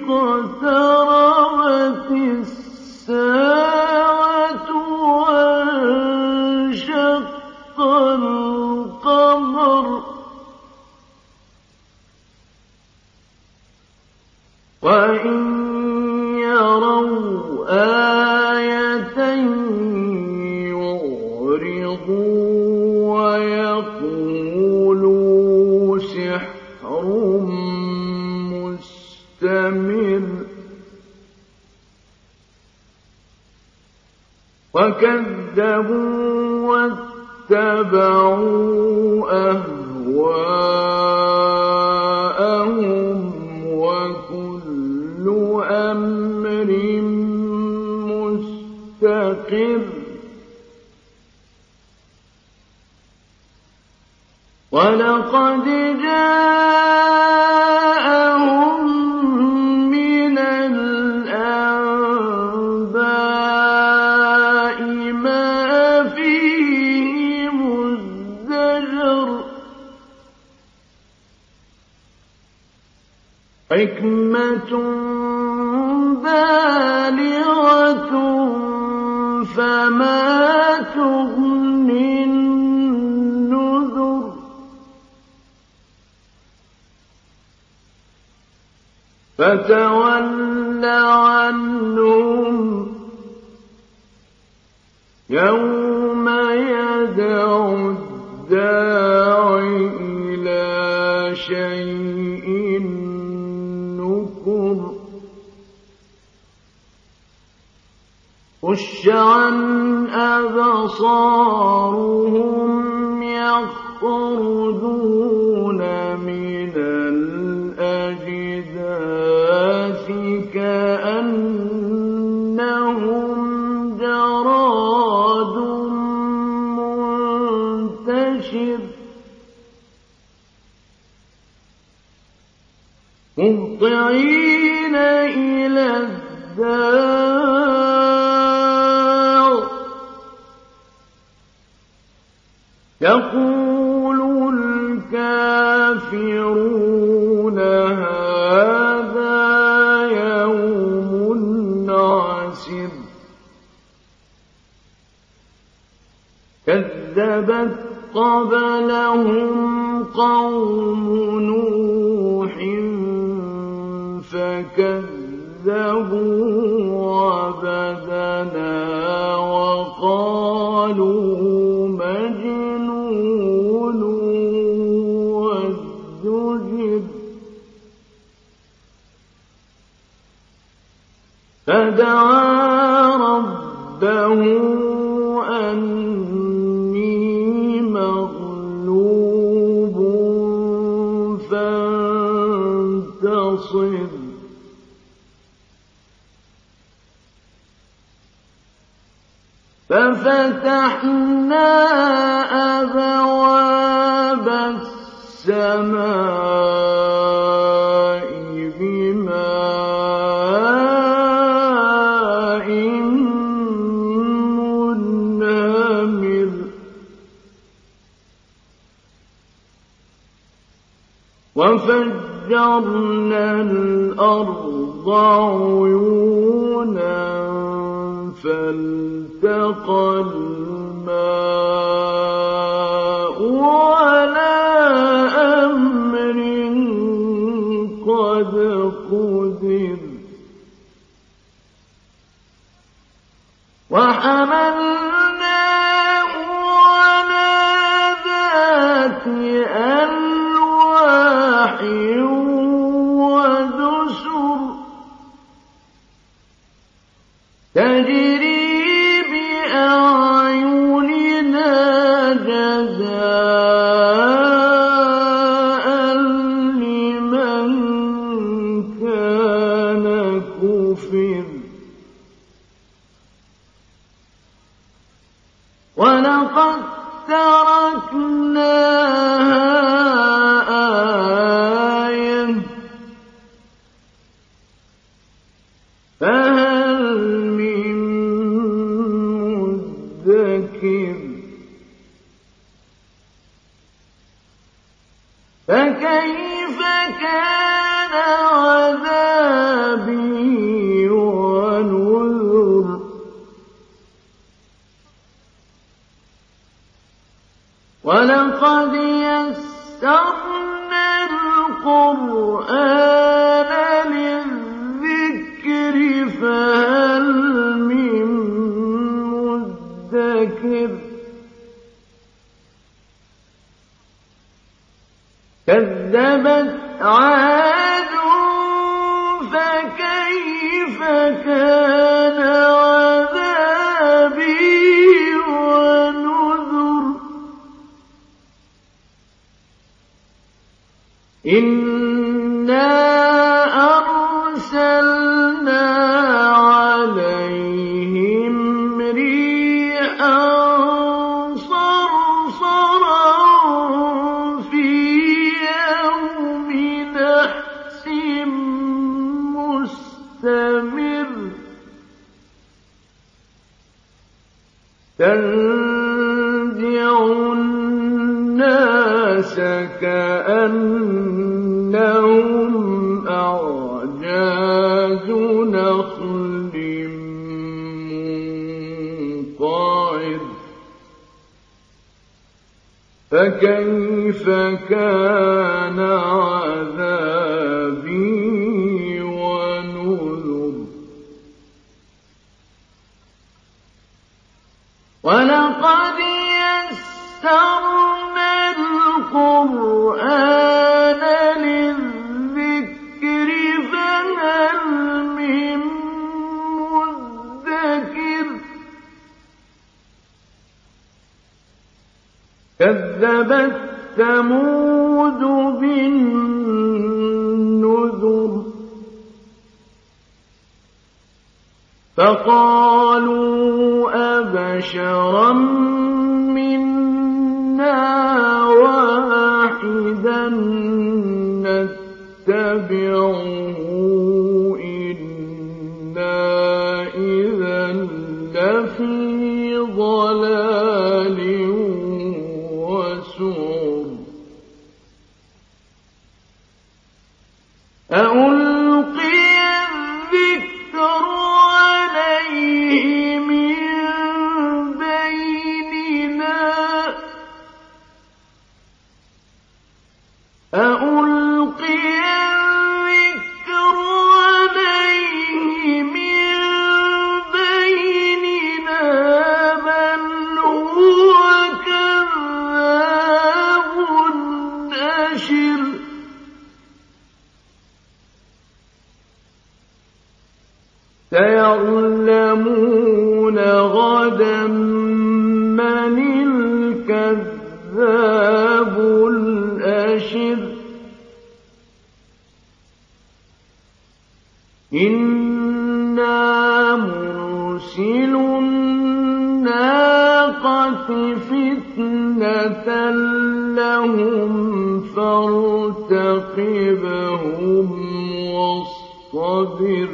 اقتربت الساعة وانشق القمر وإن يروا آية يعرضوا ويقولوا سحر مستمر وكذبوا واتبعوا أهواءهم وكل أمر مستقر ولقد جاءهم من الأنباء ما فيه مزدجر حكمة بالغة فما تغني النذر فتول عنهم يوم يدعو الداع إلى شيء نكر خش عن أبصارهم يخرجون من الأجداث كأنهم جراد منتشر مهطعين إلى الداع يقول الكافرون هذا يوم عسر كذبت قبلهم قوم نوح فكذبوا عبدنا وقالوا مجنون وازدجر فدعا ربه أني مغلوب فانتصر ففتحنا أبواب السماء بماء منهمر وفجرنا الأرض عيونا فالتقى الماء على أمر قد قدر وحملناه على ذات ألواح ودسر تجري بأعيننا جزاء لمن كان كفر ولقد تركناها آية فهل من مدكر فكيف كان عذابي وَلَقَدْ يَسَّرْنَا الْقُرْآنَ لِلذِّكْرِ فَهَلْ مِن مُّدَّكِرٍ كَذَّبَتْ عَادٌ فَكَيْفَ كَانَ عَذَابِي وَنُذُرِ إِنَّا أَرْسَلْنَا عَلَيْهِمْ رِيحًا صَرْصَرًا فِي يَوْمِ نَحْسٍ مُّسْتَمِرٍّ تَنزِعُ النَّاسَ كَأَنَّهُمْ أَعْجَازُ نَخْلٍ مُّنقَعِرٍ فَكَيْفَ كَانَ عَذَابِي وَنُذُرِ وَلَقَدْ يَسَّرْنَا الْقُرْآنَ لِلذِّكْرِ فَهَلْ مِن مُّدَّكِرٍ كَذَّبَتْ ثَمُودُ بِالنُّذُرِ فَقَالُوا أَبَشَرًا مِّنَّا وَاحِدًا نَّتَّبِعُهُ إِنَّا إِذًا لَّفِي ضَلَالٍ وَسُعُرٍ أَأُلْقِيَ الذِّكْرُ عَلَيْهِ مِن بَيْنِنَا بَلْ هُوَ كَذَّابٌ أَشِرٌ سَيَعْلَمُونَ غَدًا مَّنِ الْكَذَّابُ الْأَشِرُ إِنَّا مُرْسِلُو النَّاقَةِ فِتْنَةً لَّهُمْ فَارْتَقِبْهُمْ وَاصْطَبِرْ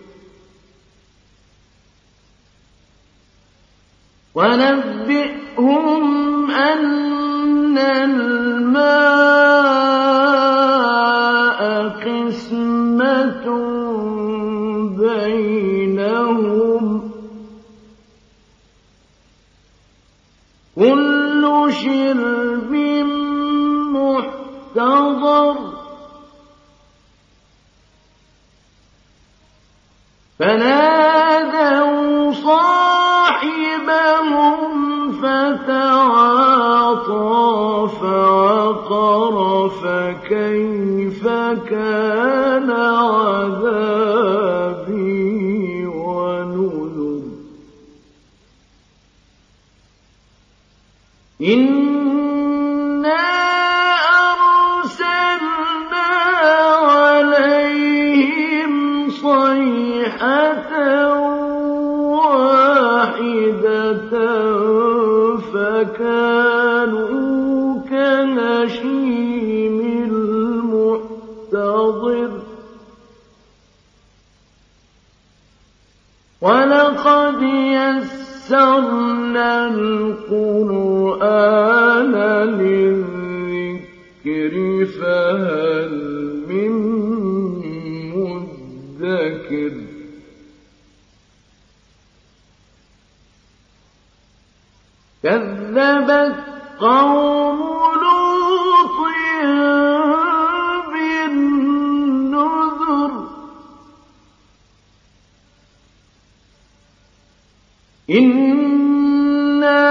وَنَبِّئْهُمْ أَنَّ الْمَاءَ قِسْمَةٌ بَيْنَهُمْ كُلُّ شِرْبٍ مُّحْتَضَرٌ فَنَادَوْا صَاحِبَهُمْ فَتَعَاطَىٰ فَعَقَرَ فَكَيْفَ كَانَ عَذَابِي وَنُذُرِ إِنَّا أَرْسَلْنَا عَلَيْهِمْ صَيْحَةً وَاحِدَةً فَكَانُوا كَنَشِيمِ الْمُحْتَظِرِ وَلَقَدْ يَسَّرْنَا الْقُرْآنَ لِلذِّكْرِ فَهَلْ مِن مُّدَّكِرٍ كَذَّبَتْ قوم لوط بالنذر إنا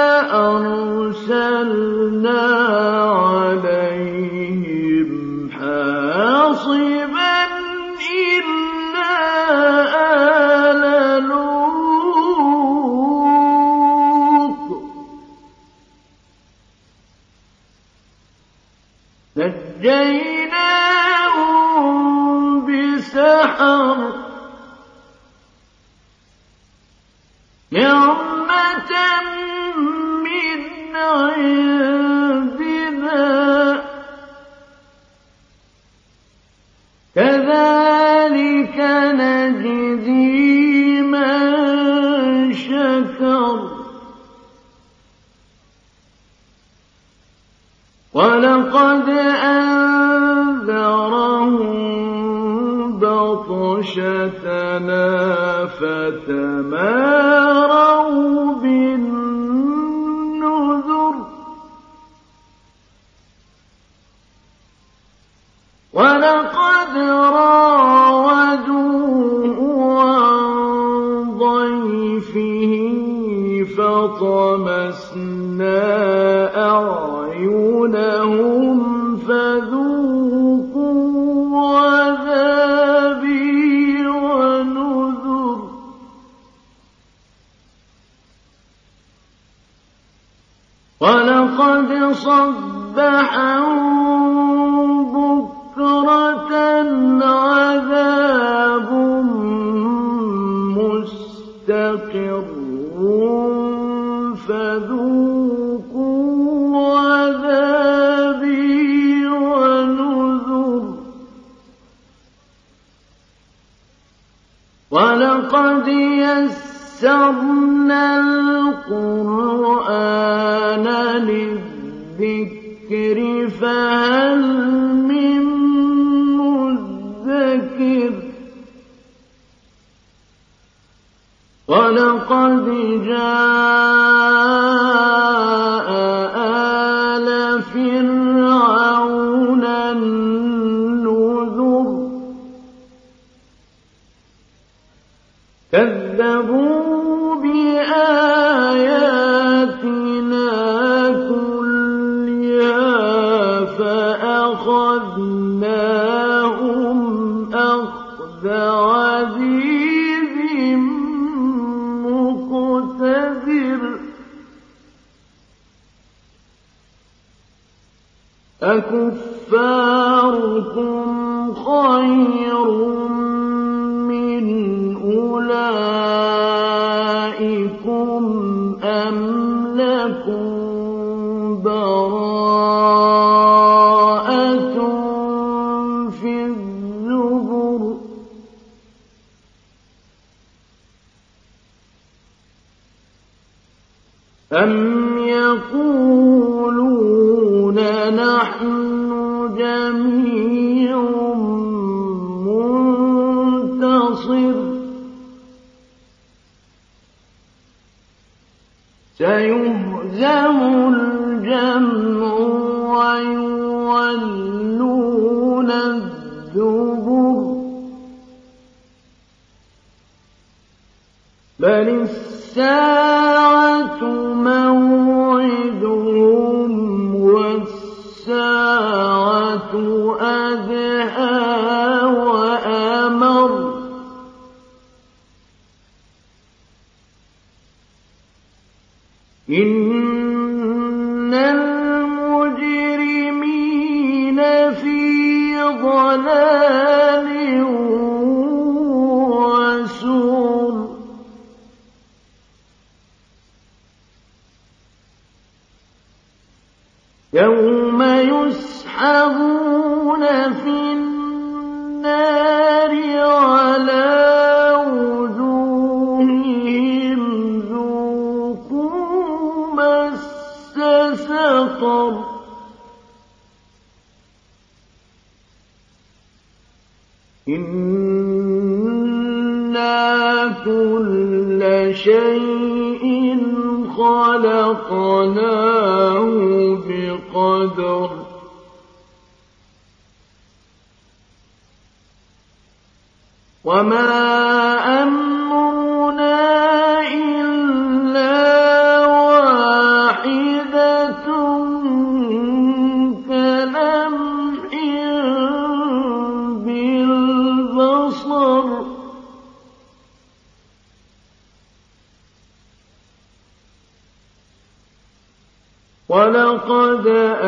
أرسلنا عليهم حاصبا إلا آل لوط نجيناهم بسحر نعمة من عندنا كذلك نجزي من شكر ولقد أنذرهم بطشتنا فتماروا بالنذر ولقد راودوه عن ضيفه فطمسنا أعينهم فذوقوا عذابي ونذر ولقد صبحهم بكرة عذاب مستقر فذوقوا عذابي ونذر ولقد يسرنا القرآن للذكر فهل من مدكر ولقد جاء آل فرعون النذر كذبوا بآياتنا كلها فأخذناهم أخذ عزيز مقتدر أكفاركم خير من أولئكم أم لكم براءة في الزبر أم يقولون نحن جميع منتصر سيهزم الجمع ويولون الدبر بل الساعة موعدهم والساعة أدهى وأمر إن المجرمين في ضلال وسعر يوم يسحبون في النار على وجوههم ذوقوا مس سقر إنا كل شيء خلقناه خلقناه بقدر وما أمرنا إلا واحدة كلمح بالبصر ولقد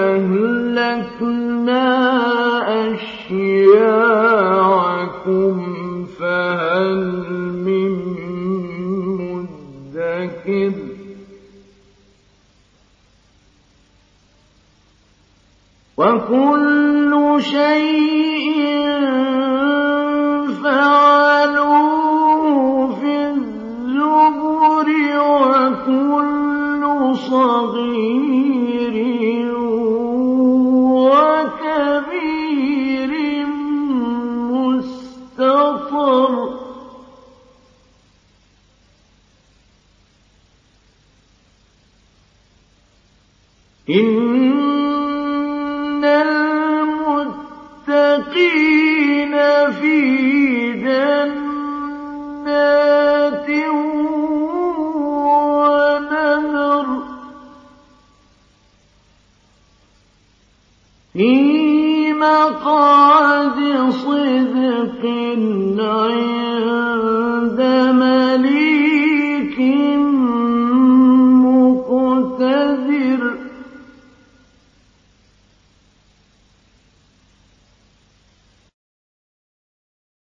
أهلكنا أشياعكم فهل من مدكر وكل شيء فعلوه في الزبر وكل صغير وكبير مستطر إن